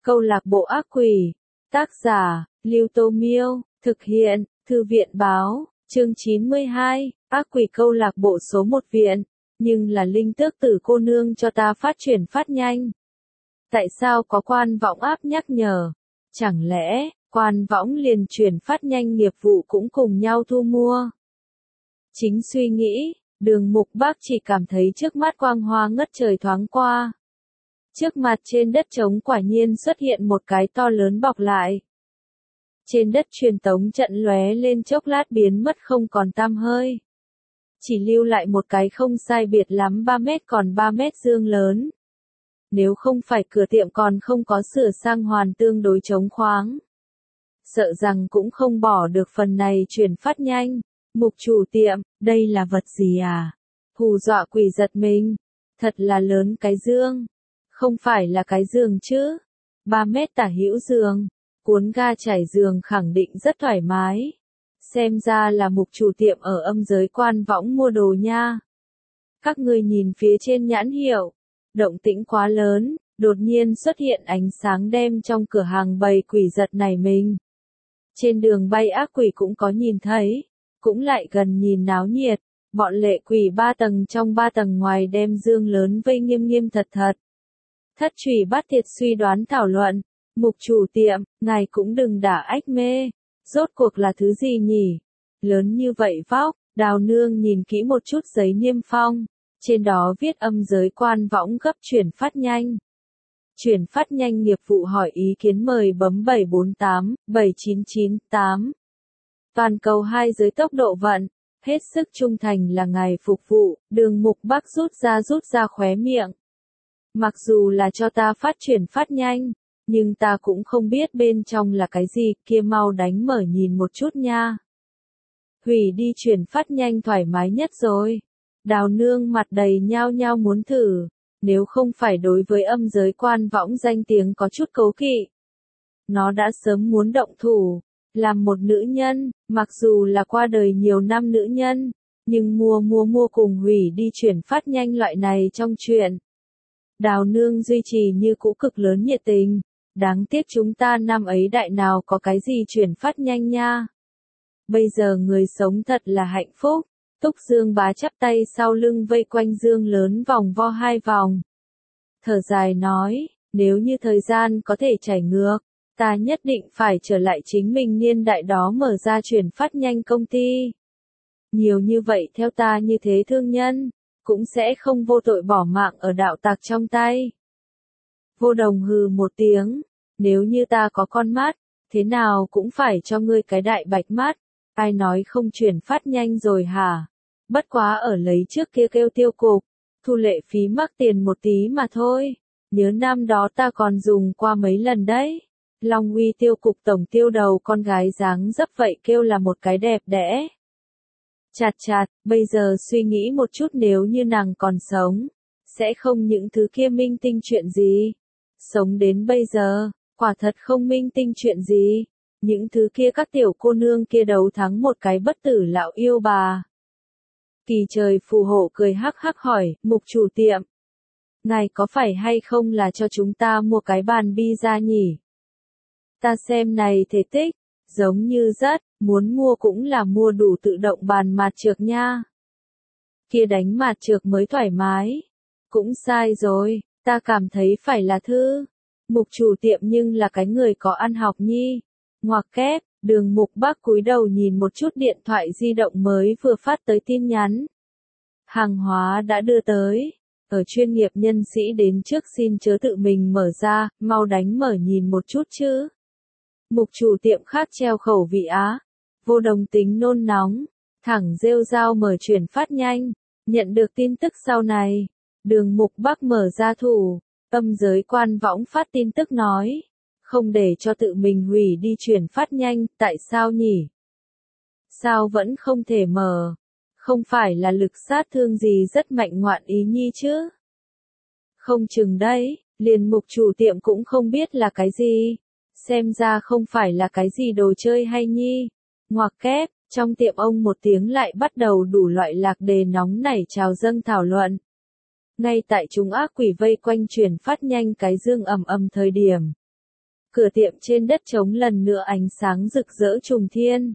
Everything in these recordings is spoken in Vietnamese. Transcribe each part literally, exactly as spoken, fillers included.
Câu lạc bộ ác quỷ. Tác giả, Lưu Tô Miêu. Thực hiện, Thư viện báo. Chương chín mươi hai. Ác quỷ câu lạc bộ số một viện. Nhưng là linh tước tử cô nương cho ta phát chuyển phát nhanh. Tại sao có quan võng áp nhắc nhở? Chẳng lẽ, quan võng liền chuyển phát nhanh nghiệp vụ cũng cùng nhau thu mua? Chính suy nghĩ, Đường Mục Bác chỉ cảm thấy trước mắt quang hoa ngất trời thoáng qua. Trước mặt trên đất trống quả nhiên xuất hiện một cái to lớn bọc lại. Trên đất truyền tống trận lóe lên chốc lát biến mất không còn tăm hơi. Chỉ lưu lại một cái không sai biệt lắm ba mét còn ba mét dương lớn. Nếu không phải cửa tiệm còn không có sửa sang hoàn tương đối chống khoáng. Sợ rằng cũng không bỏ được phần này chuyển phát nhanh. Mục chủ tiệm, đây là vật gì à? Hù dọa quỷ giật mình. Thật là lớn cái dương. Không phải là cái giường chứ. ba mét tả hữu giường. Cuốn ga trải giường khẳng định rất thoải mái. Xem ra là mục chủ tiệm ở âm giới quan võng mua đồ nha. Các ngươi nhìn phía trên nhãn hiệu. Động tĩnh quá lớn, đột nhiên xuất hiện ánh sáng đem trong cửa hàng bầy quỷ giật này mình. Trên đường bay ác quỷ cũng có nhìn thấy, cũng lại gần nhìn náo nhiệt, bọn lệ quỷ ba tầng trong ba tầng ngoài đem dương lớn vây nghiêm nghiêm thật thật. Thất trùy bắt thiệt suy đoán thảo luận, mục chủ tiệm, ngài cũng đừng đả ách mê, rốt cuộc là thứ gì nhỉ? Lớn như vậy vóc, Đào Nương nhìn kỹ một chút giấy niêm phong. Trên đó viết âm giới quan võng gấp chuyển phát nhanh. Chuyển phát nhanh nghiệp vụ hỏi ý kiến mời bấm bảy bốn tám, bảy chín chín tám. Toàn cầu hai giới tốc độ vận, hết sức trung thành là ngài phục vụ, Đường Mục Bác rút ra rút ra khóe miệng. Mặc dù là cho ta phát chuyển phát nhanh, nhưng ta cũng không biết bên trong là cái gì, kia mau đánh mở nhìn một chút nha. Hủy đi chuyển phát nhanh thoải mái nhất rồi. Đào Nương mặt đầy nhao nhao muốn thử, nếu không phải đối với âm giới quan võng danh tiếng có chút cấu kỵ. Nó đã sớm muốn động thủ, làm một nữ nhân, mặc dù là qua đời nhiều năm nữ nhân, nhưng mua mua mua cùng hủy đi chuyển phát nhanh loại này trong chuyện. Đào Nương duy trì như cũ cực lớn nhiệt tình, đáng tiếc chúng ta năm ấy đại nào có cái gì chuyển phát nhanh nha. Bây giờ người sống thật là hạnh phúc. Túc Dương Bá chắp tay sau lưng vây quanh dương lớn vòng vo hai vòng. Thở dài nói, nếu như thời gian có thể chảy ngược, ta nhất định phải trở lại chính mình niên đại đó mở ra chuyển phát nhanh công ty. Nhiều như vậy theo ta như thế thương nhân, cũng sẽ không vô tội bỏ mạng ở đạo tặc trong tay. Vô Đồng hừ một tiếng, nếu như ta có con mắt, thế nào cũng phải cho ngươi cái đại bạch mắt, ai nói không chuyển phát nhanh rồi hả? Bất quá ở lấy trước kia kêu tiêu cục, thu lệ phí mắc tiền một tí mà thôi, nhớ năm đó ta còn dùng qua mấy lần đấy. Long Uy tiêu cục tổng tiêu đầu con gái dáng dấp vậy kêu là một cái đẹp đẽ. Chạt chạt, bây giờ suy nghĩ một chút nếu như nàng còn sống, sẽ không những thứ kia minh tinh chuyện gì. Sống đến bây giờ, quả thật không minh tinh chuyện gì, những thứ kia các tiểu cô nương kia đấu thắng một cái bất tử lão yêu bà. Kỳ Trời phù hộ cười hắc hắc hỏi, mục chủ tiệm. Ngài có phải hay không là cho chúng ta mua cái bàn bi ra nhỉ? Ta xem này thể tích, giống như rất, muốn mua cũng là mua đủ tự động bàn mạt trược nha. Kia đánh mạt trược mới thoải mái. Cũng sai rồi, ta cảm thấy phải là thư. Mục chủ tiệm nhưng là cái người có ăn học nhi. Ngoặc kép. Đường Mục Bác cúi đầu nhìn một chút điện thoại di động mới vừa phát tới tin nhắn. Hàng hóa đã đưa tới. Ở chuyên nghiệp nhân sĩ đến trước xin chớ tự mình mở ra, mau đánh mở nhìn một chút chứ. Mục chủ tiệm khác treo khẩu vị á. Vô Đồng tính nôn nóng. Thẳng rêu rao mở chuyển phát nhanh. Nhận được tin tức sau này. Đường Mục Bác mở ra thủ. Âm giới quan võng phát tin tức nói. Không để cho tự mình hủy đi chuyển phát nhanh, tại sao nhỉ? Sao vẫn không thể mở? Không phải là lực sát thương gì rất mạnh ngoạn ý nhi chứ? Không chừng đấy, liền mục chủ tiệm cũng không biết là cái gì. Xem ra không phải là cái gì đồ chơi hay nhi. Ngoặc kép, trong tiệm ông một tiếng lại bắt đầu đủ loại lạc đề nóng nảy trào dâng thảo luận. Ngay tại chúng ác quỷ vây quanh chuyển phát nhanh cái dương ầm ầm thời điểm. Cửa tiệm trên đất trống lần nữa ánh sáng rực rỡ trùng thiên.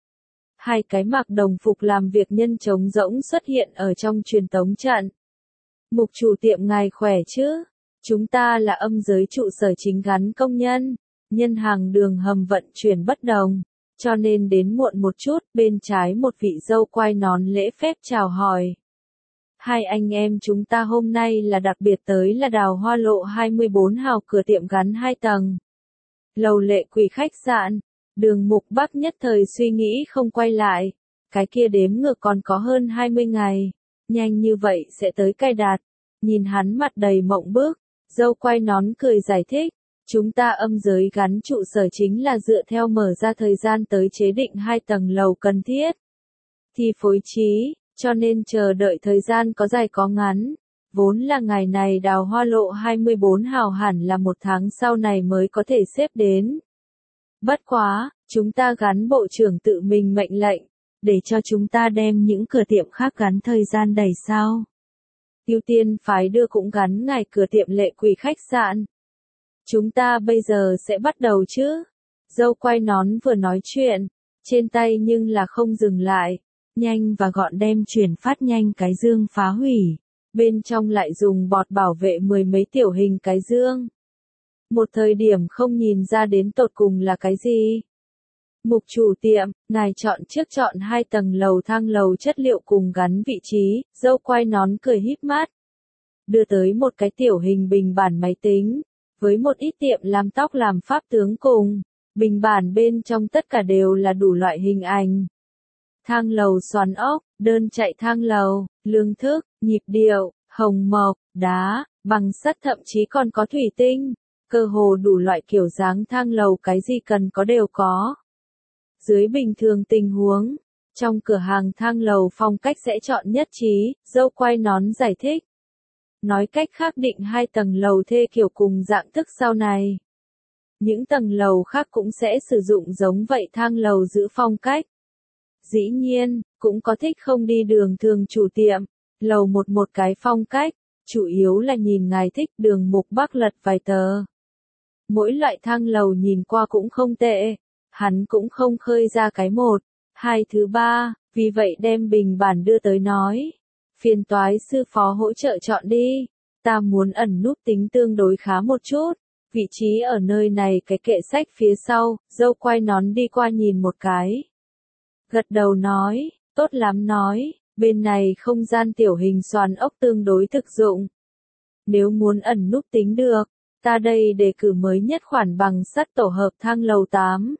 Hai cái mặc đồng phục làm việc nhân trống rỗng xuất hiện ở trong truyền tống trận. Mục chủ tiệm ngài khỏe chứ? Chúng ta là âm giới trụ sở chính gắn công nhân, nhân hàng đường hầm vận chuyển bất đồng, cho nên đến muộn một chút, bên trái một vị dâu quai nón lễ phép chào hỏi. Hai anh em chúng ta hôm nay là đặc biệt tới là Đào Hoa Lộ hai mươi bốn hào cửa tiệm gắn hai tầng. Lầu Lệ Quỷ khách sạn. Đường Mục Bắc nhất thời suy nghĩ không quay lại. Cái kia đếm ngược còn có hơn hai mươi ngày. Nhanh như vậy sẽ tới cài đặt. Nhìn hắn mặt đầy mộng bức. Dâu quai nón cười giải thích. Chúng ta âm giới gắn trụ sở chính là dựa theo mở ra thời gian tới chế định hai tầng lầu cần thiết. Thì phối trí, cho nên chờ đợi thời gian có dài có ngắn. Vốn là ngày này Đào Hoa Lộ hai mươi bốn hào hẳn là một tháng sau này mới có thể xếp đến. Bất quá, chúng ta gắn bộ trưởng tự mình mệnh lệnh, để cho chúng ta đem những cửa tiệm khác gắn thời gian đẩy sao. Ưu tiên phái đưa cũng gắn ngày cửa tiệm Lệ Quỷ khách sạn. Chúng ta bây giờ sẽ bắt đầu chứ? Dâu quai nón vừa nói chuyện, trên tay nhưng là không dừng lại, nhanh và gọn đem chuyển phát nhanh cái dương phá hủy. Bên trong lại dùng bọt bảo vệ mười mấy tiểu hình cái dương. Một thời điểm không nhìn ra đến tột cùng là cái gì. Mục chủ tiệm, ngài chọn trước chọn hai tầng lầu thang lầu chất liệu cùng gắn vị trí, dâu quai nón cười híp mắt. Đưa tới một cái tiểu hình bình bản máy tính, với một ít tiệm làm tóc làm pháp tướng cùng, bình bản bên trong tất cả đều là đủ loại hình ảnh. Thang lầu xoắn ốc, đơn chạy thang lầu, lương thức, nhịp điệu, hồng mộc, đá, bằng sắt thậm chí còn có thủy tinh, cơ hồ đủ loại kiểu dáng thang lầu cái gì cần có đều có. Dưới bình thường tình huống, trong cửa hàng thang lầu phong cách sẽ chọn nhất trí, dâu quai nón giải thích. Nói cách khác định hai tầng lầu thê kiểu cùng dạng thức sau này. Những tầng lầu khác cũng sẽ sử dụng giống vậy thang lầu giữ phong cách. Dĩ nhiên, cũng có thích không đi đường thường chủ tiệm, lầu một một cái phong cách, chủ yếu là nhìn ngài thích Đường Mục Bắc lật vài tờ. Mỗi loại thang lầu nhìn qua cũng không tệ, hắn cũng không khơi ra cái một, hai thứ ba, vì vậy đem bình bản đưa tới nói. Phiền toái sư phó hỗ trợ chọn đi, ta muốn ẩn núp tính tương đối khá một chút, vị trí ở nơi này cái kệ sách phía sau, dâu quai nón đi qua nhìn một cái. Gật đầu nói, tốt lắm nói, bên này không gian tiểu hình xoàn ốc tương đối thực dụng. Nếu muốn ẩn núp tính được, ta đây đề cử mới nhất khoản bằng sắt tổ hợp thang lầu tám.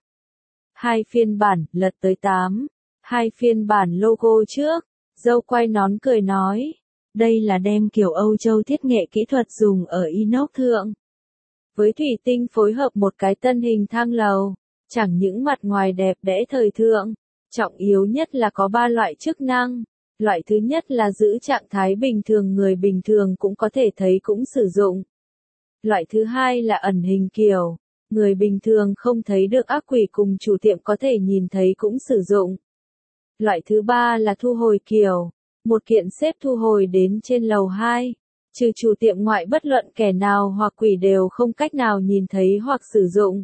Hai phiên bản, lật tới tám. Hai phiên bản logo trước, dâu quai nón cười nói. Đây là đem kiểu Âu Châu thiết nghệ kỹ thuật dùng ở inox thượng. Với thủy tinh phối hợp một cái tân hình thang lầu, chẳng những mặt ngoài đẹp đẽ thời thượng, trọng yếu nhất là có ba loại chức năng. Loại thứ nhất là giữ trạng thái bình thường người bình thường cũng có thể thấy cũng sử dụng. Loại thứ hai là ẩn hình kiểu, người bình thường không thấy được ác quỷ cùng chủ tiệm có thể nhìn thấy cũng sử dụng. Loại thứ ba là thu hồi kiểu, một kiện xếp thu hồi đến trên lầu hai, trừ chủ tiệm ngoại bất luận kẻ nào hoặc quỷ đều không cách nào nhìn thấy hoặc sử dụng.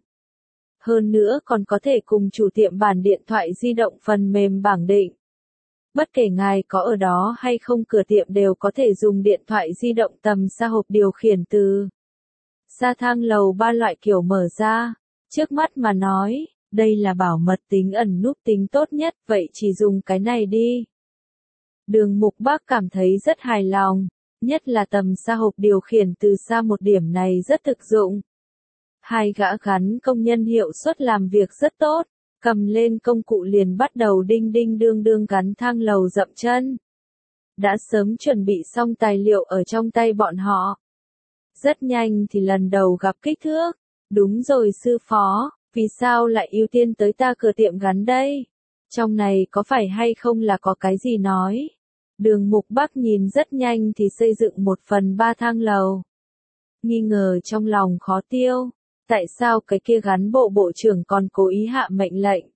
Hơn nữa còn có thể cùng chủ tiệm bản điện thoại di động phần mềm bảng định. Bất kể ngài có ở đó hay không cửa tiệm đều có thể dùng điện thoại di động tầm xa hộp điều khiển từ xa thang lầu ba loại kiểu mở ra. Trước mắt mà nói, đây là bảo mật tính ẩn núp tính tốt nhất, vậy chỉ dùng cái này đi. Đường Mục Bắc cảm thấy rất hài lòng, nhất là tầm xa hộp điều khiển từ xa một điểm này rất thực dụng. Hai gã gắn công nhân hiệu suất làm việc rất tốt, cầm lên công cụ liền bắt đầu đinh đinh đương đương gắn thang lầu dậm chân. Đã sớm chuẩn bị xong tài liệu ở trong tay bọn họ. Rất nhanh thì lần đầu gặp kích thước. Đúng rồi sư phó, vì sao lại ưu tiên tới ta cửa tiệm gắn đây? Trong này có phải hay không là có cái gì nói? Đường Mục Bắc nhìn rất nhanh thì xây dựng một phần ba thang lầu. Nghi ngờ trong lòng khó tiêu. Tại sao cái kia gắn bộ bộ trưởng còn cố ý hạ mệnh lệnh?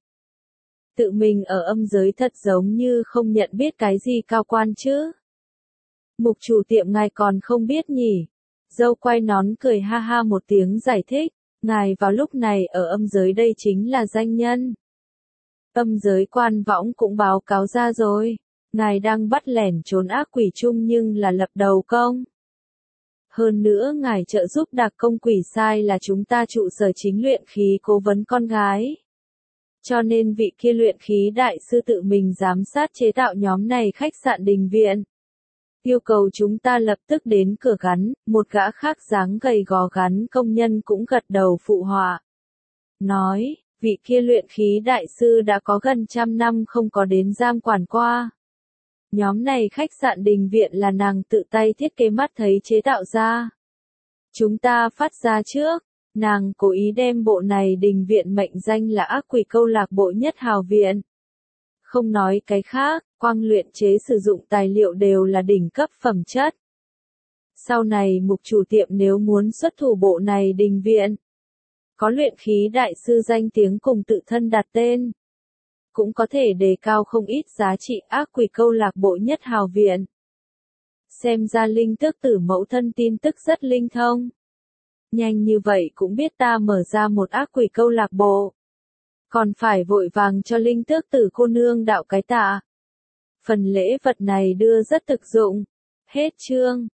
Tự mình ở âm giới thật giống như không nhận biết cái gì cao quan chứ. Mục chủ tiệm ngài còn không biết nhỉ? Dâu quai nón cười ha ha một tiếng giải thích. Ngài vào lúc này ở âm giới đây chính là danh nhân. Âm giới quan võng cũng báo cáo ra rồi. Ngài đang bắt lẻn trốn ác quỷ chung nhưng là lập đầu công. Hơn nữa ngài trợ giúp đặc công quỷ sai là chúng ta trụ sở chính luyện khí cố vấn con gái. Cho nên vị kia luyện khí đại sư tự mình giám sát chế tạo nhóm này khách sạn đình viện. Yêu cầu chúng ta lập tức đến cửa gắn, một gã khác dáng gầy gò gắn công nhân cũng gật đầu phụ họa. Nói, vị kia luyện khí đại sư đã có gần trăm năm không có đến giam quản qua. Nhóm này khách sạn đình viện là nàng tự tay thiết kế mắt thấy chế tạo ra. Chúng ta phát ra trước, nàng cố ý đem bộ này đình viện mệnh danh là ác quỷ câu lạc bộ nhất hào viện. Không nói cái khác, quang luyện chế sử dụng tài liệu đều là đỉnh cấp phẩm chất. Sau này mục chủ tiệm nếu muốn xuất thủ bộ này đình viện, có luyện khí đại sư danh tiếng cùng tự thân đặt tên, cũng có thể đề cao không ít giá trị ác quỷ câu lạc bộ nhất hào viện. Xem ra Linh Tước Tử mẫu thân tin tức rất linh thông. Nhanh như vậy cũng biết ta mở ra một ác quỷ câu lạc bộ. Còn phải vội vàng cho Linh Tước Tử cô nương đạo cái tạ. Phần lễ vật này đưa rất thực dụng. Hết chương.